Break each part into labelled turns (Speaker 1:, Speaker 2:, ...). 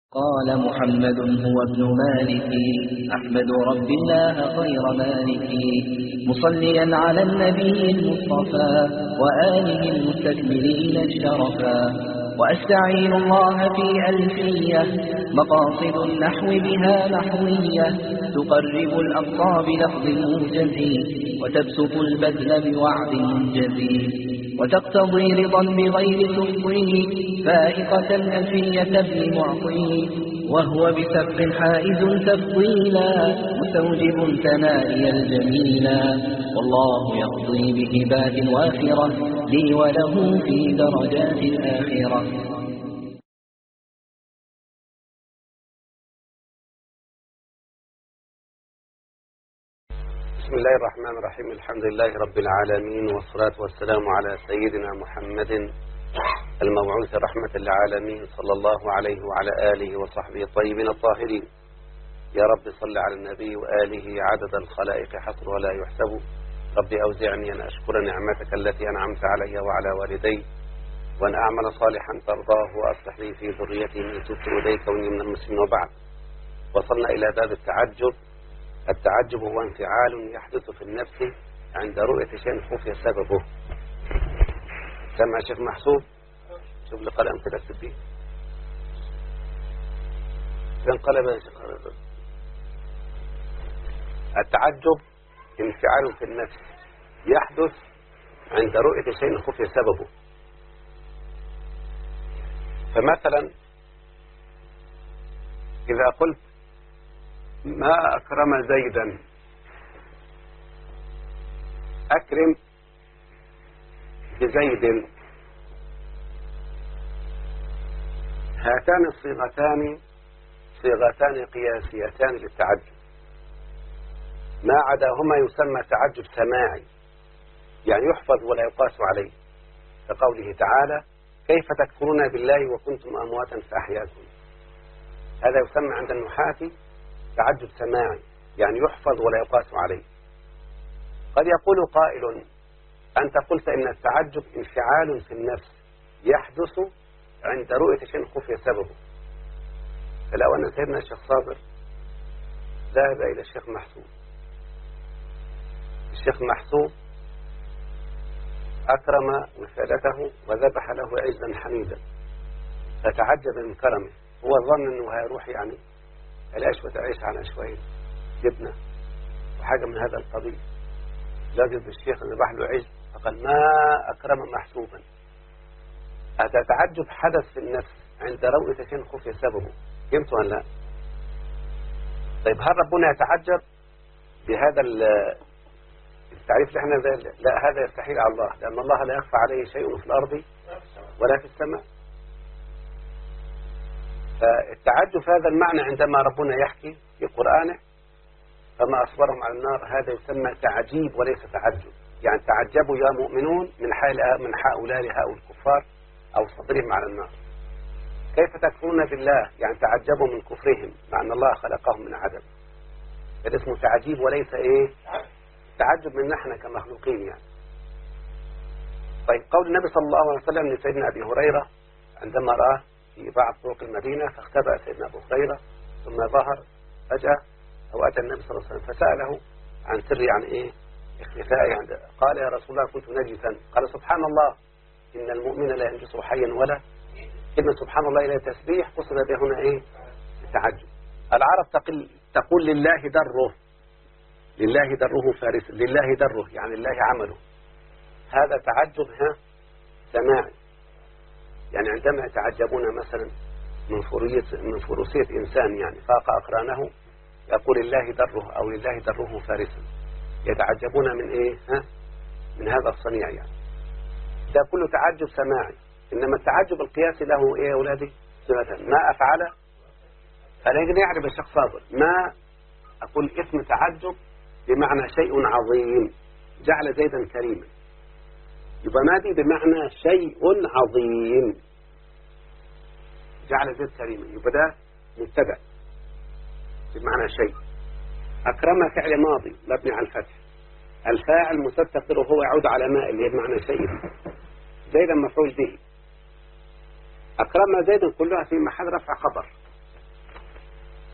Speaker 1: قال محمد هو ابن مالك أحمد رب الله خير مالك مصليا على النبي المصطفى وآله المستكملين الشرفا وأستعين الله في ألفية مقاصد النحو بها نحوية تقرب الأقصى بلفظ موجز وتبسط البذل بوعد منجز وتقتضي رضا بغير تفضيل فائقة ألفية ابن معطي وهو بسبق حائز تفضيلا مستوجب ثنائي الجميلا والله يقضي بهبات وافرة لي وله في درجات الآخرة.
Speaker 2: بسم الله الرحمن الرحيم. الحمد لله رب العالمين والصلاة والسلام على سيدنا محمد المبعوث رحمة للعالمين صلى الله عليه وعلى آله وصحبه الطيبين الطاهرين. يا رب صل على النبي وآله عدد الخلائق حصر ولا يحسب. ربي أوزعني أن أشكر نعمتك التي أنعمت علي وعلى والدي وأن أعمل صالحا ترضاه وأصلح لي في ذريتي من تبت إليك وإني من المسلمين. وبعد، وصلنا إلى باب التعجب. التعجب هو انفعال يحدث في النفس عند رؤية شيء خفي سببه. سمع شيخ محسوب؟ شوف لي قلم كده اكتب بيه. انقلب يا شيخ. التعجب انفعال في النفس يحدث عند رؤية شيء خفي سببه. فمثلا إذا قلت ما أكرم زيدا، أكرم بزيد، هاتان الصيغتان صيغتان قياسيتان للتعجب، ما عداهما يسمى تعجب سماعي، يعني يحفظ ولا يقاس عليه، كقوله تعالى كيف تكفرون بالله وكنتم أمواتا فأحياكم. هذا يسمى عند النحاة تعجب سماعي، يعني يحفظ ولا يقاس عليه. قد يقول قائل أنت قلت إن التعجب انفعال في النفس يحدث عند رؤية شيء خفي سببه. فلو أن سيدنا الشيخ صابر ذهب إلى الشيخ محسوب، الشيخ محسوب أكرم وسادته وذبح له عجلا حميدا، فتعجب من كرمه. هو ظن أنه هيروح يعني العيش وتعيش على شوية جبنة وحاجة من هذا القبيل. لقد الشيخ ذبح له عجل فقال ما أكرم محسوبا. هذا تعجب حدث في النفس عند رؤية شيء خفي سببه. فهمتوا ولا لا؟ طيب هل ربنا يتعجب بهذا التعريف اللي احنا لا، هذا يستحيل على الله، لأن الله لا يخفى عليه شيء في الأرض ولا في السماء. فالتعجب في هذا المعنى عندما ربنا يحكي في قرآنه فما أصبرهم على النار، هذا يسمى تعجيب وليس تعجب. يعني تعجبوا يا مؤمنون من هؤلاء الكفار أو صبرهم على النار. كيف تكفرون بالله، يعني تعجبوا من كفرهم مع أن الله خلقهم من عدم. هذا اسمه تعجيب وليس تعجب من نحن كمخلوقين يعني. طيب قول النبي صلى الله عليه وسلم لسيدنا أبي هريرة عندما رآه في بعض طرق المدينة فاختبأ سيدنا أبو هريرة ثم ظهر فجأة أو أتى النبي صلى الله عليه وسلم فسأله عن سر يعني اختفائه عنده. قال يا رسول الله كنت نجسا. قال سبحان الله إن المؤمن لا ينجس حيا ولا. كلمة سبحان الله إلى تسبيح قصد به هنا التعجب. العرب تقول لله دره، لله دره فارس، لله دره يعني الله عمله. هذا تعجب سماعي، يعني عندما يتعجبون مثلا من فروسية إنسان يعني فاق أقرانه يقول لله دره أو لله دره فارسا، يتعجبون من من هذا الصنيع يعني. ده كله تعجب سماعي. إنما التعجب القياسي له يا أولادي ما أفعل. أنا يجب يعرف الشخص صابر ما أقول اسم تعجب بمعنى شيء عظيم، جعل زيدا كريما، يبقى ما دي بمعنى شيء عظيم، جعل زيد كريما، يبقى ده مبتدأ بمعنى شيء. أكرم فعل ماضي مبني على الفتح، الفاعل مستتر وهو يعود على ما اللي هي بمعنى شيء. زيدا مفعول به. أكرم زيد كلها في محل رفع خبر،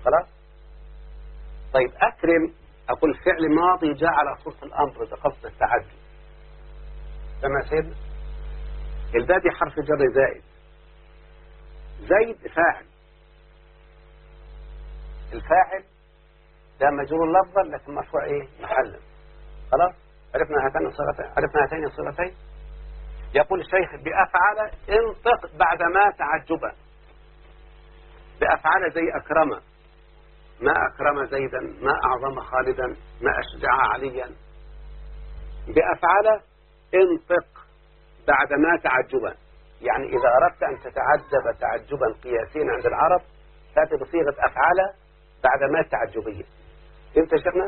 Speaker 2: خلاص. طيب أكرم أقول فعل ماضي جاء على صورة الأمر بقصد التعجب. كما سيدنا البادي حرف جر زائد، زيد فاعل، الفاعل ده مجرور لفظا لكن مرفوع ايه محلا. خلاص عرفنا هاتين الصيغتين. يقول الشيخ بأفعل انطق بعد ما تعجبا. بأفعل زي أكرم، ما أكرم زيدا، ما أعظم خالدا، ما أشجع عليا. بأفعل انطق بعد ما تعجبا، يعني إذا أردت أن تتعجب تعجبا قياسيا عند العرب تأتي بصيغة أفعل بعد ما تعجبية. فهمت يا شيخنا؟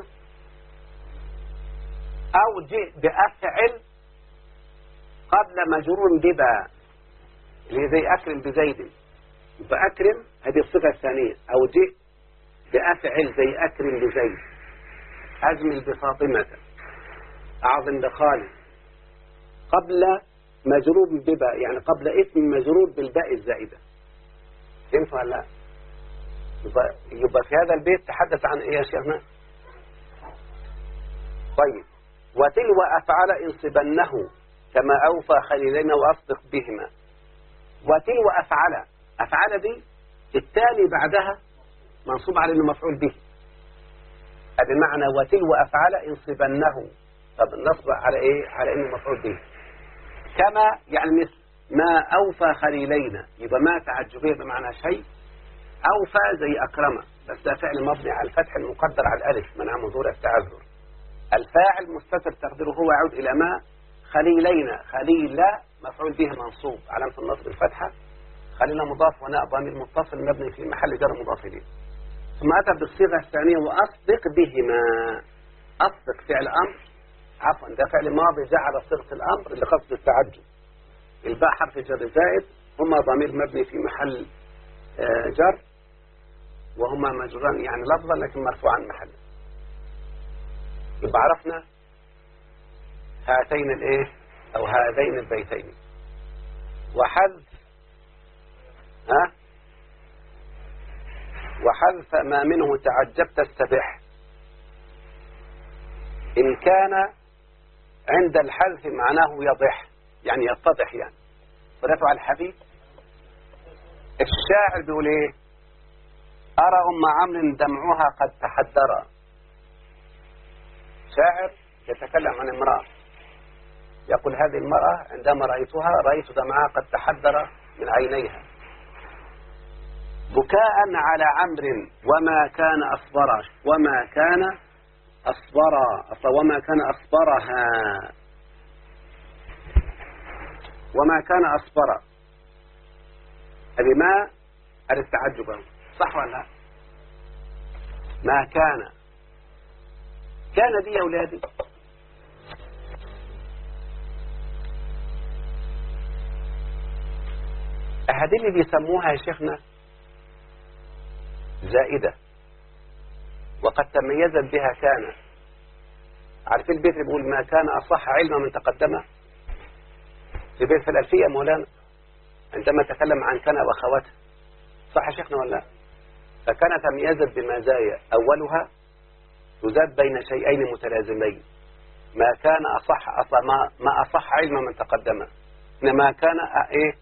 Speaker 2: أو جئ بأفعل قبل مجرور ببا اللي زي أكرم بزيد، فأكرم هذه الصفة الثانية. أو جئ بأفعل زي أكرم بزيد، أجمل بفاطمة، أعظم بخالد، قبل مجرور ببا يعني قبل اسم مجرور بالباء الزائدة. فهمت ولا لا؟ يبقى في هذا البيت تحدث عن ايه يا شيخنا؟ طيب وتلو أفعل انصبنه كما أوفى خليلين وأصدق بهما. وتلو أفعل، أفعل دي التالي بعدها منصوب على انه مفعول به، هذا معنى وتلو أفعل انصبنه. طب النصب على ايه؟ على انه مفعول به. كما يعني مثل ما أوفى خليلين، يبقى ما تعجبيه بمعنى شيء. أوفى زي أكرم، بس ده فعل مبني على الفتح المقدر على الألف منع مظهور التعذر. الفاعل مستتر تقديره هو يعود إلى ما. خليلين، خليل مفعول به منصوب علامة النصب الفتحة. خليل مضاف وناء ضمير متصل مبني في محل جر مضاف إليه. ثم أتى بالصيغة الثانية وأصدق بهما. أصدق فعل أمر، عفوا ده فعل ماضي جاء على صيغة الأمر لقصد التعجب. الباء حرف جر زائد، هما ضمير مبني في محل جر، وهما مجروران يعني لفظا لكن مرفوعان محلا. يبقى عرفنا هاتين الايه او هذين البيتين. وحذف وحذف ما منه تعجبت استبح إن كان عند الحذف معناه يضح يعني يتضح يعني. ورفع الحبيب الشاعر بيقول ايه؟ أرى أم عمرو دمعها قد تحدر. شاعر يتكلم عن امرأة يقول هذه المرأة عندما رأيت دمعها قد تحدر من عينيها بكاء على عمرو وما كان أصبر وما كان أصبرها وما كان أصبر. هذه ما التعجب صح ولا لا؟ ما كان دي يا أولادي هذه اللي بيسموها يا شيخنا زائدة، وقد تميزت بها كان. عارفين البيت اللي بيقول ما كان أصح علما من تقدمه؟ في بيت في الألفية مولانا عندما تكلم عن كان وأخواتها، صح يا شيخنا ولا لا؟ فكان تميزت بمزايا، أولها تزاد بين شيئين متلازمين. ما كان ما أصح علما من تقدمه، إنما كان إيه؟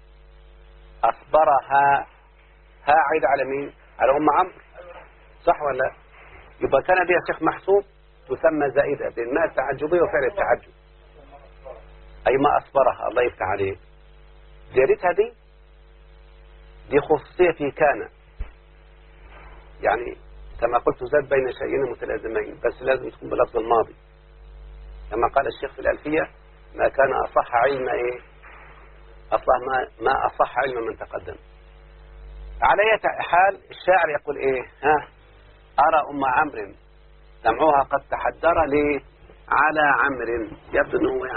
Speaker 2: أصبرها. ها عيد على مين؟ على أم عمرو، صح ولا لا؟ يبقى كان دي يا شيخ محسوب تسمى زائدة بين ما التعجبية وفعل التعجب، أي ما أصبرها. الله يفتح عليك. زيادتها دي خصوصية في كان، يعني كما قلت زاد بين شيئين متلازمين بس لازم تكون بلفظ الماضي، كما قال الشيخ في الألفية ما كان أصح علم إيه؟ أصلا ما أصح علم من تقدم. على أي حال الشاعر يقول إيه؟ أرى أم عمرو دمعها قد تحدر ليه؟ على عمرو، يبدو أنه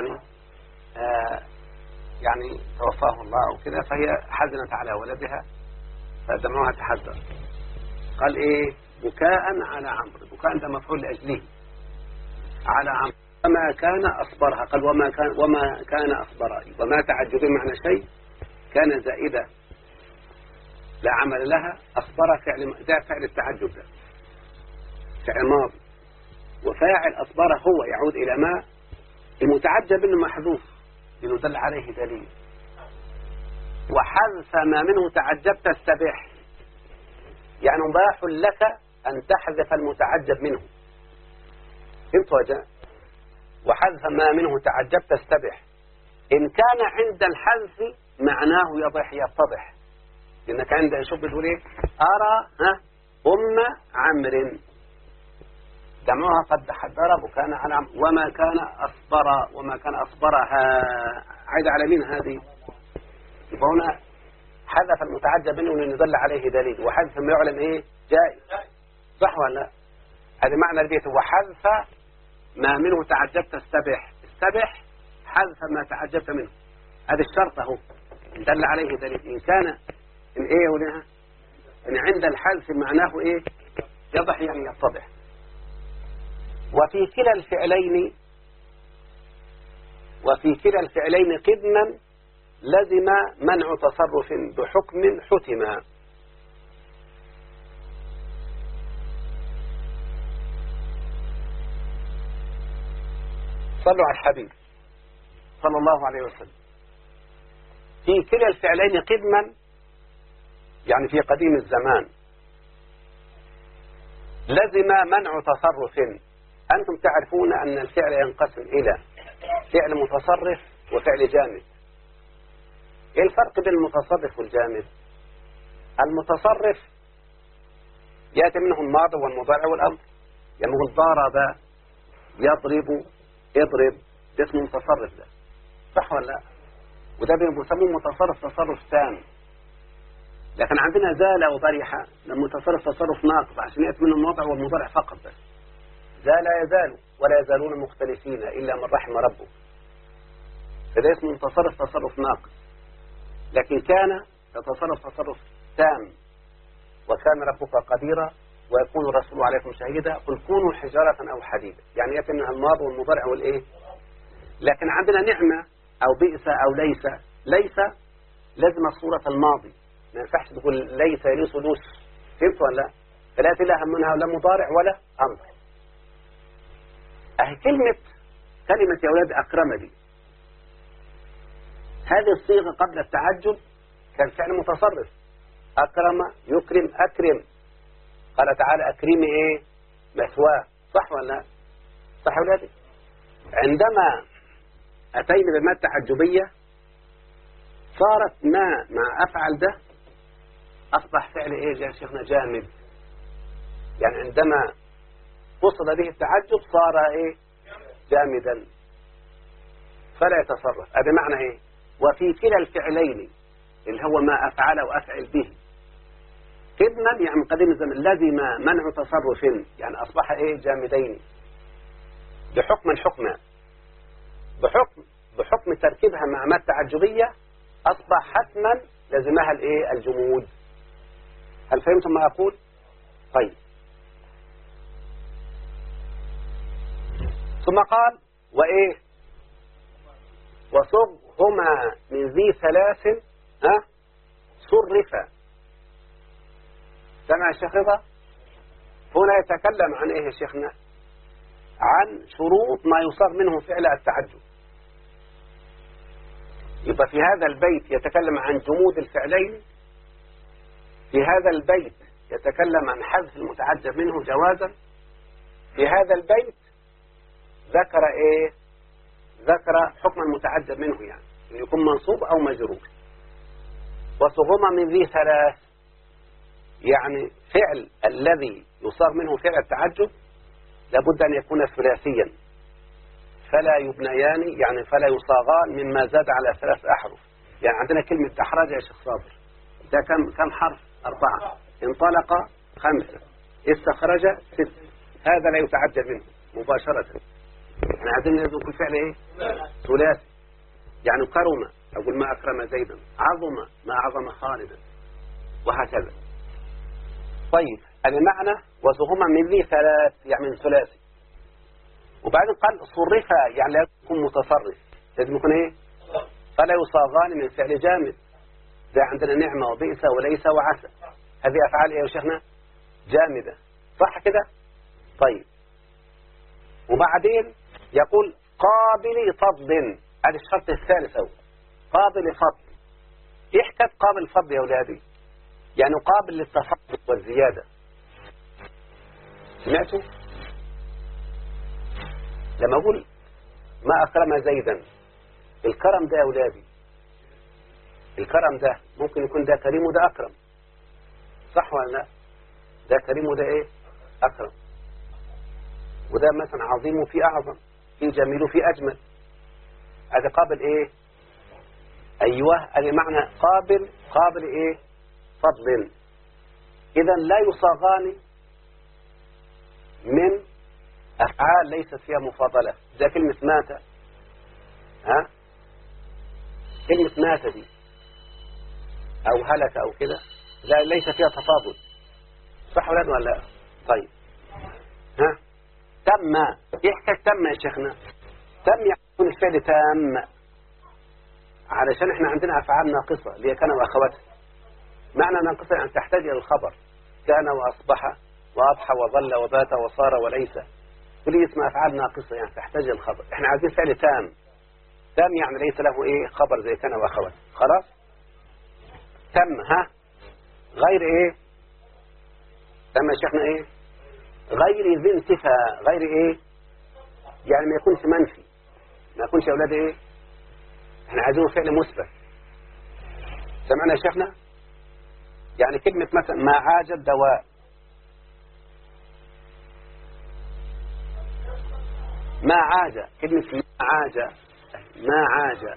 Speaker 2: يعني توفاه الله وكذا، فهي حزنت على ولدها فدمعها تحدر. قال إيه؟ بكاء على عمرو، بكاء ده مفعول لأجله على عمرو. وما كان أصبرها، قال وما كان أصبرها، وما تعجب معنى شيء كان زائدة لا عمل لها، أصبر ده فعل التعجب، ده فعل ماضي، وفاعل أصبر هو يعود إلى ما المتعجب إنه محذوف لأنه دل عليه دليل. وحذف ما منه تعجبت استبح، يعني مباح لك أن تحذف المتعجب منه. فهمت وجه؟ وحذف ما منه تعجبت استبح إن كان عند الحذف معناه يتضح، لأنك عند شوف بتقول إيه؟ أرى أم عمرو جمعها قد ضرب وكان على وما كان أصبرها عايد على مين هذه؟ يبقى هنا حذف المتعجب منه لأن يدل عليه دليل، وحذف ما يعلم إيه؟ جائز، صح ولا لا؟ هذا معنى البيت. وحذف ما منه تعجبت استبح حذف ما تعجبت منه، هذا الشرط اهو دل عليه دليل. إن كان إن إيه ولها إن عند الحذف معناه إيه؟ يضح يعني يتضح. وفي كلا الفعلين قدما لزم منع تصرف بحكم حتما. صلوا على الحبيب صلى الله عليه وسلم. في كلا الفعلين قدما يعني في قديم الزمان لزم منع تصرف. أنتم تعرفون أن الفعل ينقسم إلى فعل متصرف وفعل جامد. إيه الفرق بين المتصرف والجامد؟ المتصرف يأتي منه الماضي والمضارع والأمر، يعني يقول ضرب يضرب اضرب، ده اسمه متصرف، ده صح ولا لا؟ وده بيسموه متصرف تصرف تام. لكن عندنا زال وبرح لما متصرف تصرف ناقص عشان يأتي منه الماضي والمضارع فقط بس. زال يزال ولا يزالون مختلفين إلا من رحم ربه، فده اسمه متصرف تصرف ناقص. لكن كان يتصرف تصرف تام، وكان ربك قديرا ويكون الرسول عليكم شهيدا قل كونوا حجارة أو حديدا، يعني يأتي منها الماضي والمضارع والإيه. لكن عندنا نعمة أو بئس أو ليس لازم صورة الماضي، ما ينفعش تقول ليس يليس لوس، فهمت ولا لا؟ فلا تلها منها لا مضارع ولا أمر. أهي كلمة يا أولاد أكرم دي، هذه الصيغة قبل التعجب كان فعل متصرف، أكرم يكرم أكرم، قال تعالى أكرمي إيه؟ مثواه، صح ولا لا؟ صح يا أولادي؟ عندما أتينا بالماء التعجبية صارت ما مع أفعل ده أصبح فعل إيه يا شيخنا؟ جامد. يعني عندما قصد به التعجب صار إيه؟ جامدا فلا يتصرف. هذا معنى إيه؟ وفي كلا الفعلين اللي هو ما أفعل وأفعل به قدما يعني قديم الزمن لزم منع تصرف، يعني أصبح إيه؟ جامدين حكما بحكم تركيبها مع ما التعجبية أصبح حتما لزمها الإيه؟ الجمود. هل فهمتم ما أقول؟ طيب. ثم قال وإيه؟ وصغهما من ذي ثلاث صرفا. سمع الشيخ رضا؟ هنا يتكلم عن إيه يا شيخنا؟ عن شروط ما يصاغ منه فعل التعجب. يبقى في هذا البيت يتكلم عن جمود الفعلين، في هذا البيت يتكلم عن حذف المتعجب منه جوازا، في هذا البيت ذكر إيه؟ ذكر حكم المتعجب منه، يعني أن يكون منصوب أو مجرور. وصغما من ذي ثلاث، يعني فعل الذي يصاغ منه فعل التعجب لابد أن يكون ثلاثيا، فلا يبنيان يعني فلا يصاغان مما زاد على 3 أحرف. يعني عندنا كلمة أحرج يا شيخ صابر، ده كم حرف؟ 4. انطلق 5، استخرج 6، هذا لا يتعجب منه مباشرة. احنا عايزين نقول كل فعل ايه؟ ثلاثي. يعني كرم اقول ما اكرم زيدا، عظم ما عظم خالدا، وهكذا. طيب المعنى وزهما من ذي ثلاث يعني من ثلاثي. وبعدين قال صرفا يعني لا يكون متصرف، لازم يكون ايه؟ فلا يصاغان من فعل جامد. زي عندنا نعمة وبئس وليس وعسى، هذه أفعال إيه يا شيخنا؟ جامدة، صح كده؟ طيب، وبعدين يقول قابل فضل، هذا الشرط الثالث أهو، قابل فضل. إيه حكاية قابل فضل يا أولادي؟ يعني قابل للتفضل والزيادة. سمعتوا؟ لما أقول ما أكرم زيدا، الكرم ده يا أولادي، الكرم ده ممكن يكون ده كريم وده أكرم، صح ولا لا؟ ده كريم وده إيه؟ أكرم. وده مثلا عظيم وفي أعظم، في جميل وفي أجمل. هذا قابل إيه؟ أيوه، هذا معنى قابل إيه؟ فضل. إذا لا يصاغان من أفعال ليست فيها مفاضلة، زي كلمة مات. ها؟ كلمة مات دي أو هلك أو كده، لا ليس فيها تفاضل، صح ولا لا؟ طيب، ها؟ تم، إيه حكاية تم يا شيخنا؟ تم يعني يكون الفعل تام، علشان احنا عندنا أفعال ناقصة اللي هي كان وأخواتها. معنى ناقصة يعني تحتاج إلى الخبر، كان وأصبح وأضحى وظل وبات وصار وليس، كل اسم أفعال ناقصة يعني تحتاج إلى الخبر. احنا عايزين فعل تام، تام يعني ليس له إيه؟ خبر زي كان وأخواتها. خلاص؟ تم، ها؟ غير إيه؟ تم يا شيخنا إيه؟ غير ذي انتفاء. غير إيه؟ يعني ما يكونش منفي، ما يكونش يا أولاد إيه؟ احنا عايزينه فعل مثبت. سمعنا يا شيخنا؟ يعني كلمة مثلا ما عاج الدواء، ما عاج، كلمة ما عاج.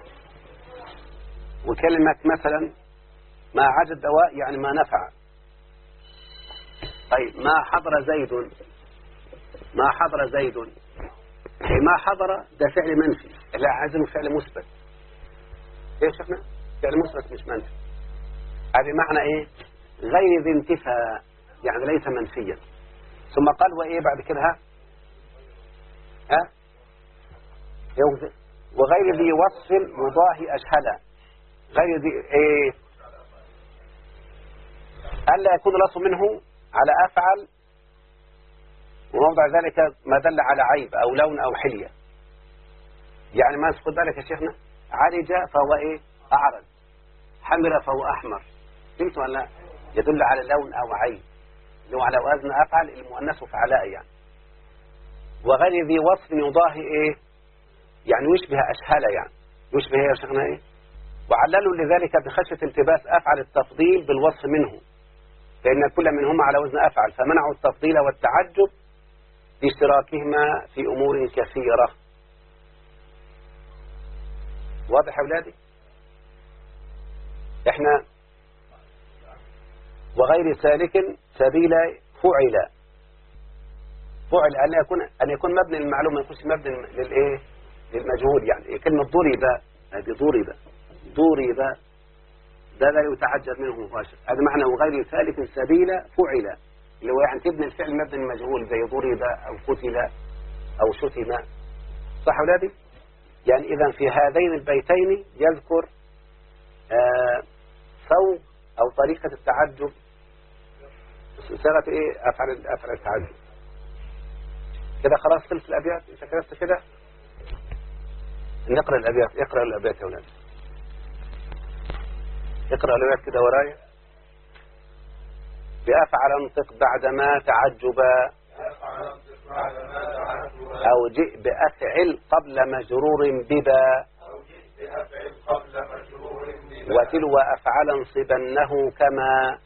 Speaker 2: وكلمة مثلا ما عاج الدواء يعني ما نفع. طيب، ما حضر زيد، ما حضر زيد، ما حضر ده فعل منفي، لا عايزينه فعل مثبت. ايه يا شيخنا؟ فعل مثبت مش منفي. هذا معنى ايه؟ غير ذي انتفاء، يعني ليس منفيا. ثم قال وايه بعد كده؟ ها؟ وغير ذي وصف يضاهي أشهلا. غير ذي ايه؟ ألا يكون الأصل منه على أفعل، وموضع ذلك ما دل على عيب أو لون أو حلية. يعني ما خد بالك يا شيخنا، عرج فهو ايه؟ أعرج، حمر فهو أحمر، فهمت ولا لا؟ يدل على لون أو عيب، اللي هو على وزن أفعل المؤنث فعلاء يعني. وغير ذي وصف يضاهي ايه؟ يعني يشبه أشهالة، يعني يشبه يا شيخنا ايه؟ وعللوا لذلك بخشية التباس أفعل التفضيل بالوصف منه، فإن كل منهما على وزن أفعل، فمنعوا التفضيل والتعجب باشتراكهما في أمور كثيرة. واضح يا أولادي؟ احنا وغير سالك سبيل فعل أن يكون مبني للمعلوم، ما يكونش مبني للإيه؟ للمجهول. يعني كلمة ضرب، هذه ضرب ده لا يتعجب منه مباشر. هذا معنى وغير سالك سبيل فعل، اللي هو يعني تبني الفعل مبني للمجهول زي ضرب أو قتل أو شتم، صح أولادي؟ يعني إذا في هذين البيتين يذكر صوغ أو طريقة التعجب، صيغة إيه؟ أفعل التعجب. كده خلاص خلص الأبيات. إذا كتبت كده نقرأ الأبيات. اقرأ الأبيات يا أولاد، اقرأ الأبيات كده ورايا. بأفعل انطق بعدما تعجبا، أو جئ بأفعل قبل مجرور ببا، وتلو أفعل انصبنه كما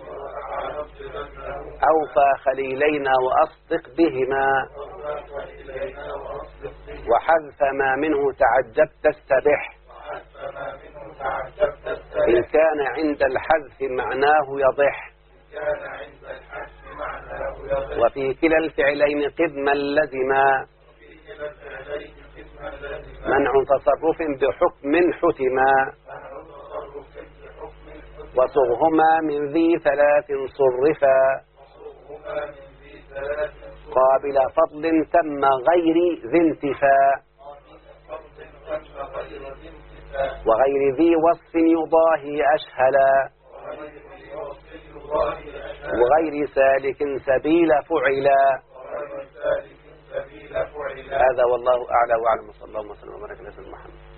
Speaker 2: أوفى خليلين وأصدق بهما، وحذف ما منه تعجبت استبح، إن كان عند الحذف معناه يضح، وفي كلا الفعلين قدما لزما، منع تصرف بحكم حتما، وصغهما من ذي ثلاث صرفا، قابل فضل تم غير ذي انتفاء، وغير ذي وصف يضاهي أشهلا وغير سالك سبيل فعلا. هذا والله أعلى وأعلم. صلى الله وسلم وبارك على سيدنا محمد.